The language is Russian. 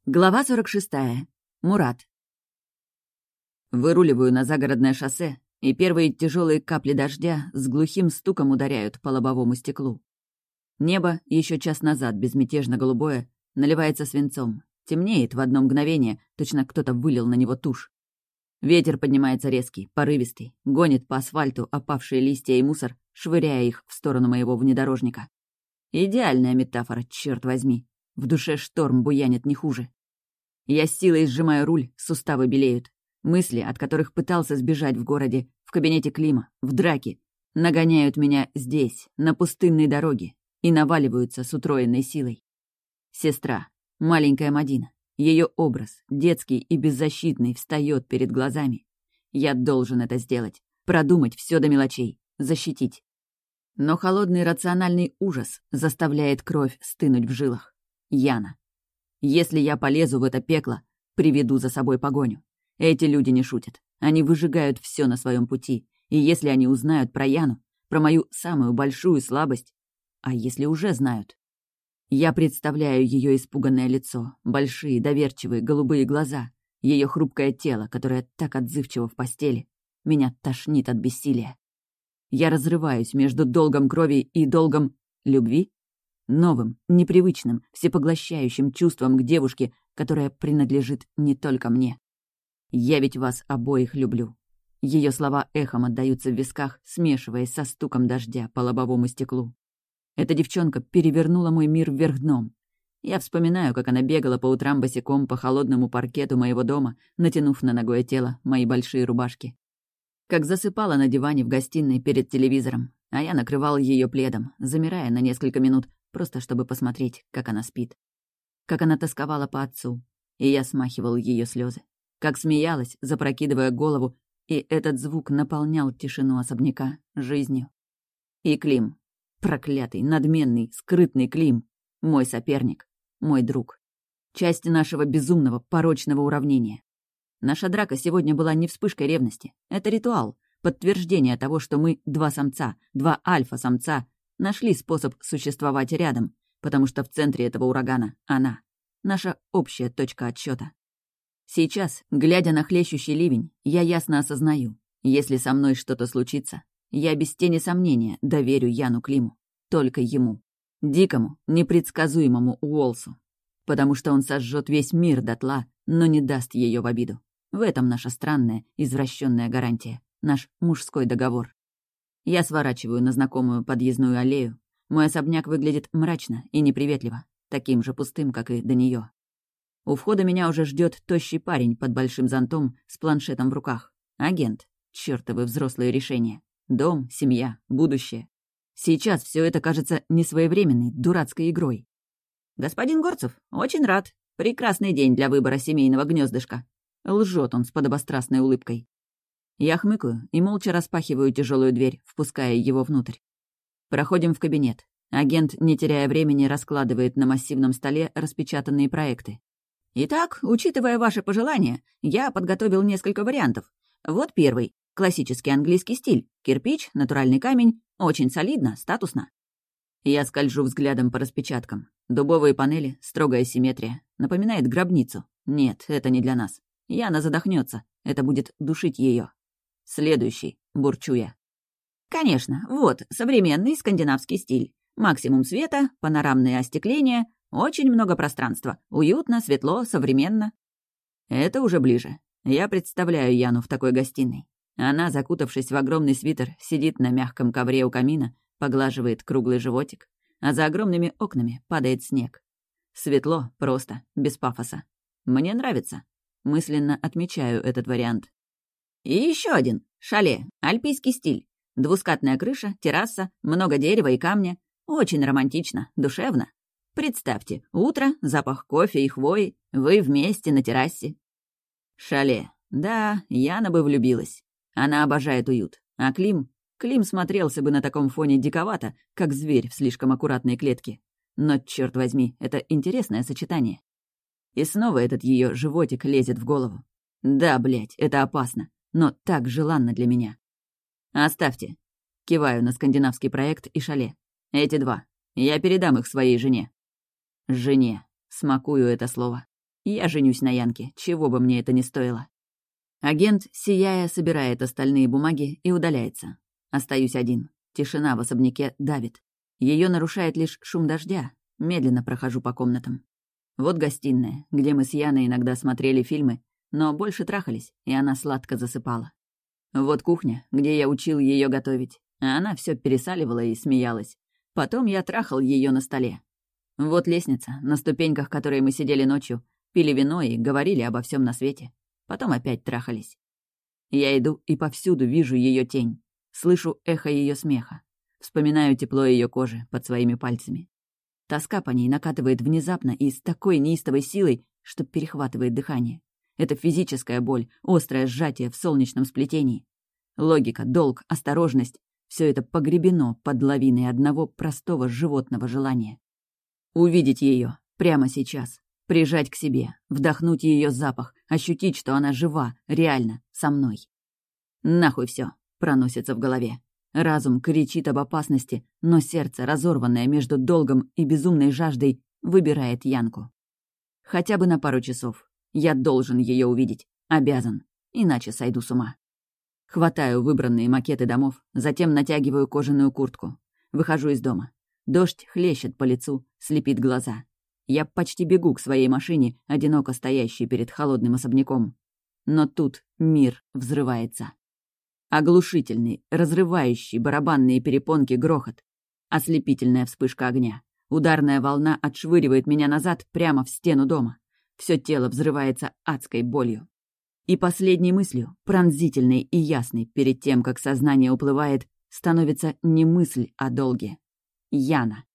Глава 46. Мурат. Выруливаю на загородное шоссе, и первые тяжелые капли дождя с глухим стуком ударяют по лобовому стеклу. Небо, еще час назад безмятежно голубое, наливается свинцом, темнеет в одно мгновение, точно кто-то вылил на него тушь. Ветер поднимается резкий, порывистый, гонит по асфальту опавшие листья и мусор, швыряя их в сторону моего внедорожника. Идеальная метафора, черт возьми. В душе шторм буянит не хуже. Я с силой сжимаю руль, суставы белеют. Мысли, от которых пытался сбежать в городе, в кабинете Клима, в драке, нагоняют меня здесь, на пустынной дороге, и наваливаются с утроенной силой. Сестра, маленькая Мадина, ее образ, детский и беззащитный, встает перед глазами. Я должен это сделать, продумать все до мелочей, защитить. Но холодный рациональный ужас заставляет кровь стынуть в жилах. Яна. Если я полезу в это пекло, приведу за собой погоню. Эти люди не шутят. Они выжигают все на своем пути. И если они узнают про Яну, про мою самую большую слабость... А если уже знают? Я представляю ее испуганное лицо, большие, доверчивые, голубые глаза, ее хрупкое тело, которое так отзывчиво в постели. Меня тошнит от бессилия. Я разрываюсь между долгом крови и долгом любви. Новым, непривычным, всепоглощающим чувством к девушке, которая принадлежит не только мне. Я ведь вас обоих люблю. Ее слова эхом отдаются в висках, смешиваясь со стуком дождя по лобовому стеклу. Эта девчонка перевернула мой мир вверх дном. Я вспоминаю, как она бегала по утрам босиком по холодному паркету моего дома, натянув на нагое тело мои большие рубашки. Как засыпала на диване в гостиной перед телевизором, а я накрывал ее пледом, замирая на несколько минут, просто чтобы посмотреть, как она спит. Как она тосковала по отцу, и я смахивал ее слезы. Как смеялась, запрокидывая голову, и этот звук наполнял тишину особняка жизнью. И Клим. Проклятый, надменный, скрытный Клим. Мой соперник, мой друг. Часть нашего безумного, порочного уравнения. Наша драка сегодня была не вспышкой ревности. Это ритуал, подтверждение того, что мы два самца, два альфа-самца, нашли способ существовать рядом, потому что в центре этого урагана она, наша общая точка отсчета. Сейчас, глядя на хлещущий ливень, я ясно осознаю, если со мной что-то случится, я без тени сомнения доверю Яну Климу, только ему, дикому, непредсказуемому Уолсу, потому что он сожжет весь мир дотла, но не даст ее в обиду. В этом наша странная, извращенная гарантия, наш мужской договор. Я сворачиваю на знакомую подъездную аллею. Мой особняк выглядит мрачно и неприветливо, таким же пустым, как и до нее. У входа меня уже ждет тощий парень под большим зонтом с планшетом в руках. Агент. Чёртовы взрослые решения. Дом, семья, будущее. Сейчас все это кажется несвоевременной, дурацкой игрой. «Господин Горцев, очень рад. Прекрасный день для выбора семейного гнездышка». Лжет он с подобострастной улыбкой. Я хмыкаю и молча распахиваю тяжелую дверь, впуская его внутрь. Проходим в кабинет. Агент, не теряя времени, раскладывает на массивном столе распечатанные проекты. «Итак, учитывая ваши пожелания, я подготовил несколько вариантов. Вот первый. Классический английский стиль. Кирпич, натуральный камень. Очень солидно, статусно». Я скольжу взглядом по распечаткам. Дубовые панели, строгая симметрия. Напоминает гробницу. Нет, это не для нас. Яна задохнется. Это будет душить ее. Следующий, бурчу я. Конечно, вот, современный скандинавский стиль. Максимум света, панорамное остекление, очень много пространства. Уютно, светло, современно. Это уже ближе. Я представляю Яну в такой гостиной. Она, закутавшись в огромный свитер, сидит на мягком ковре у камина, поглаживает круглый животик, а за огромными окнами падает снег. Светло, просто, без пафоса. Мне нравится. Мысленно отмечаю этот вариант. И еще один. Шале. Альпийский стиль. Двускатная крыша, терраса, много дерева и камня. Очень романтично, душевно. Представьте, утро, запах кофе и хвои, вы вместе на террасе. Шале. Да, Яна бы влюбилась. Она обожает уют. А Клим смотрелся бы на таком фоне диковато, как зверь в слишком аккуратной клетке. Но, черт возьми, это интересное сочетание. И снова этот ее животик лезет в голову. Да, блядь, это опасно, но так желанно для меня. Оставьте. Киваю на скандинавский проект и шале. Эти два. Я передам их своей жене. Жене. Смакую это слово. Я женюсь на Янке, чего бы мне это ни стоило. Агент, сияя, собирает остальные бумаги и удаляется. Остаюсь один. Тишина в особняке давит. Ее нарушает лишь шум дождя. Медленно прохожу по комнатам. Вот гостиная, где мы с Яной иногда смотрели фильмы, но больше трахались, и она сладко засыпала. Вот кухня, где я учил ее готовить, а она все пересаливала и смеялась. Потом я трахал ее на столе. Вот лестница, на ступеньках которой мы сидели ночью, пили вино и говорили обо всем на свете. Потом опять трахались. Я иду и повсюду вижу ее тень. Слышу эхо ее смеха. Вспоминаю тепло ее кожи под своими пальцами. Тоска по ней накатывает внезапно и с такой неистовой силой, что перехватывает дыхание. Это физическая боль, острое сжатие в солнечном сплетении. Логика, долг, осторожность — все это погребено под лавиной одного простого животного желания. Увидеть ее прямо сейчас, прижать к себе, вдохнуть ее запах, ощутить, что она жива, реально, со мной. Нахуй все проносится в голове. Разум кричит об опасности, но сердце, разорванное между долгом и безумной жаждой, выбирает Янку. Хотя бы на пару часов. Я должен ее увидеть. Обязан. Иначе сойду с ума. Хватаю выбранные макеты домов, затем натягиваю кожаную куртку. Выхожу из дома. Дождь хлещет по лицу, слепит глаза. Я почти бегу к своей машине, одиноко стоящей перед холодным особняком. Но тут мир взрывается. Оглушительный, разрывающий барабанные перепонки грохот. Ослепительная вспышка огня. Ударная волна отшвыривает меня назад прямо в стену дома. Все тело взрывается адской болью. И последней мыслью, пронзительной и ясной, перед тем, как сознание уплывает, становится не мысль о долге. Яна.